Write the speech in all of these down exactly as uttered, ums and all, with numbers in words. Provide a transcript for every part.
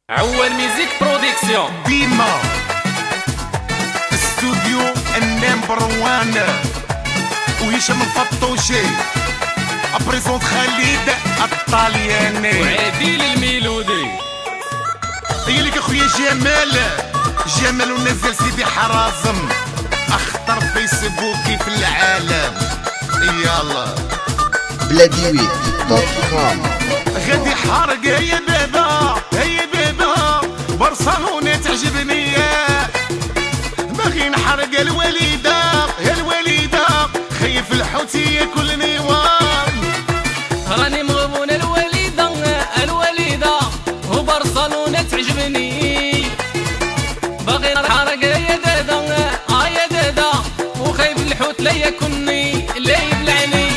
عوال ميزيك برودكسيون ديما استوديو النمبر وان وهشام الفطوشي ابريزونت خالد الطالياني وعادل الميلودي. هي لك اخويا جمال جمال ونزل سيدي حرازم اخطر فيسبوكي في العالم. يلا بلاديوي دوت كوم. غادي حارق هيا بابا هيا بابا برشلونة تعجبني باغي نحرق الوليدة يا الوليدة خايف الحوتي ياكلني وام راني مغبون الوليدة الوليدة وبرشلونة تعجبني باغي نحرق يا دادا اه يا دادا وخايف الحوت لا ياكلني لا يبلعني.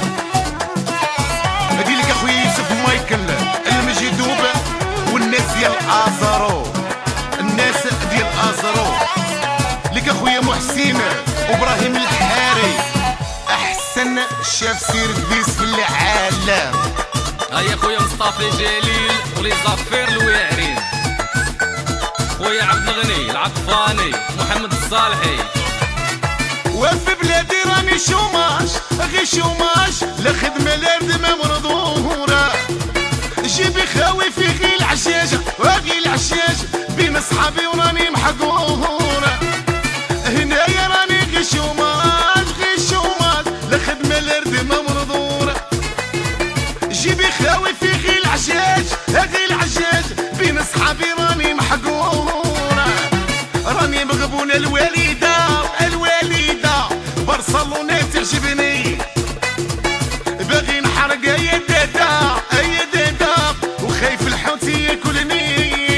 هادي لك اخويا يوسف مايكل المجدوب والناس ديال ازارو الناس ديال ازارو لك اخويا محسن وابراهيم الحاري احسن شاف سير كبيس في العالم. هيا خويا مصطفى جليل ولي زافير الواعرين خويا عبد الغني العطفاني محمد الصالحي. وفي بلادي راني شوماش غي شوماش لا خدمة لا ردمة مرضورة جيبي خاوي في غي العشاجة وغي العشاجة بين صحابي وراني محقورة هنايا راني غي شوماش غي شوماش لا خدمة لا ردمة مرضورة جيبي خاوي في غي العشاج غي العشاج بين صحابي راني محقورة راني مغبونة الوالدة الوالدة برشلونة تعجبني باغي نحرق يا دادا يا دادا وخايف الحوتي ياكلني.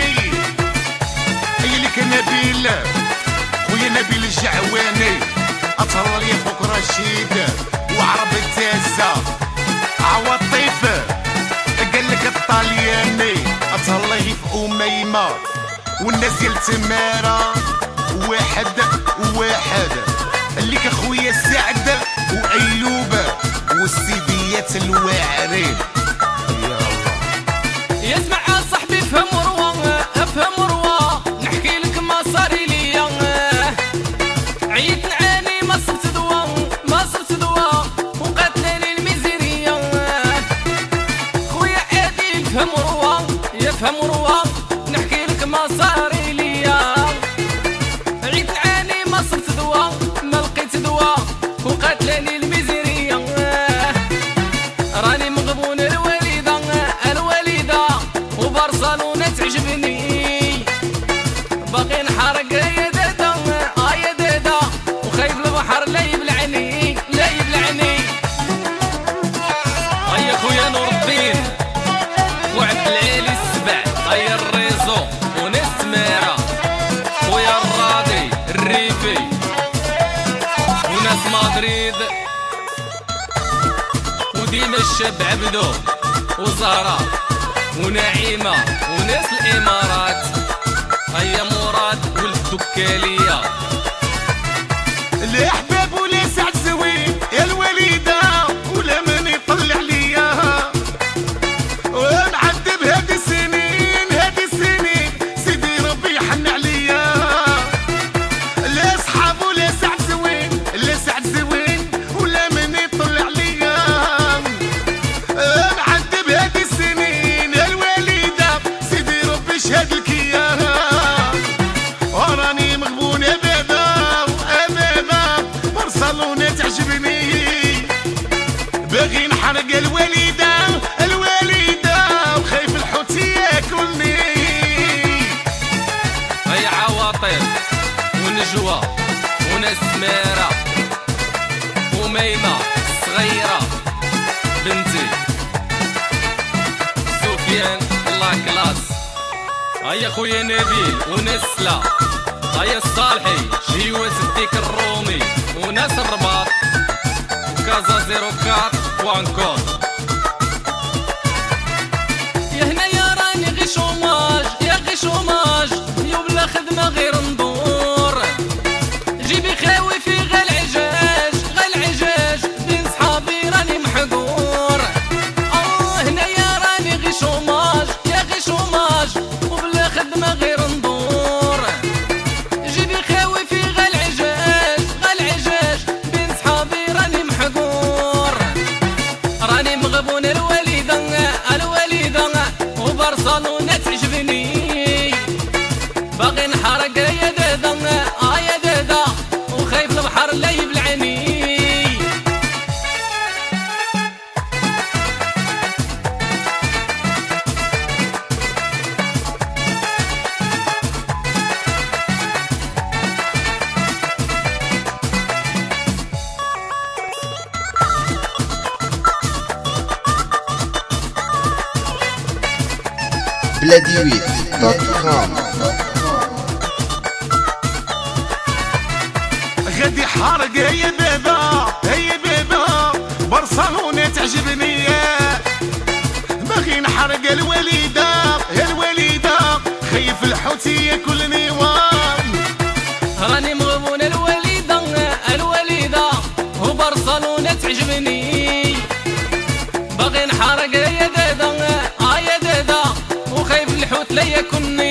هي لك نبيل خويا نبيل الجعواني اطهر لي خوك رشيد وعرب التازة عواطيف قال لك الطالياني اطهر لي في اميمة والناس ديال تمارة واحد واحد ليك اخويا سعد وايوب والسيديات الواعرين. يسمع صاحبي افهم مروة افهم مروة نحكي لك ما صار ليا عيت نعاني ما صرت دوا ما صرت دوا وقاتلاني الميزيرية خويا عادل افهم مروة يفهم مروة نحكي لك ما صار ليا عيت نعاني ما صرت دوا ما لقيت دوا وقاتلاني الميزيرية راني مغبون الوليدة الوليدة وبرشلونة تعجبني باغي نحرق يا دادا اه يا دادا وخايف البحر لا يبلعني لا يبلعني. هيا خويا نور الدين وعبد العالي السبع هيا الريزو وناس تمارة خويا الراضي الريفي وناس مدريد وديما الشاب عبدو وزهرة ونعيمة وناس الامارات هيا مراد والدكالية الاحباب ولا سعد زوين يا الوليدة ولا من يطلع ليا ونعذب هادي السنين هادي السنين سيدي ربي يحن عليا لا صحاب ولا سعد زوين لا سعد زوين ولا من يطلع ليا نعذب هادي السنين يا الوليدة سيدي ربي يشهد لك اياها وراني مغبون يا بابا يا بابا برشلونة تعجبني باغي نحرق الوليدة الوليدة وخايف الحوتي ياكلني. هيا عواطف ونجوى وناس سمارة وميمة الصغيرة بنتي سفيان الله كلاس هيا خويا نبيل وناس سلا هيا الصالحي جيوات الديك الرومي وناس الرباط وكازا زيرو كات وانكور. يا هنا يا راني غي شوماج يا غي شوماج يا بلا خدمة غير ندور جيبي خاوي في غا العجاج غا العجاج بين صحابي راني محقور اه هنا يا راني غي شوماج يا غي شوماج وبلا بلاديويت دوت كوم. غادي حارق هي بابا هي بابا برشلونة تعجبني، باغي نحرق الوالدة يا الوالدة، خايف الحوت ياكلني وام. راني مغبون الوالدة الوالدة وبرشلونة تعجبني، باغي نحرق يا دادا اه يا دادا، وخايف الحوت لا ياكلني.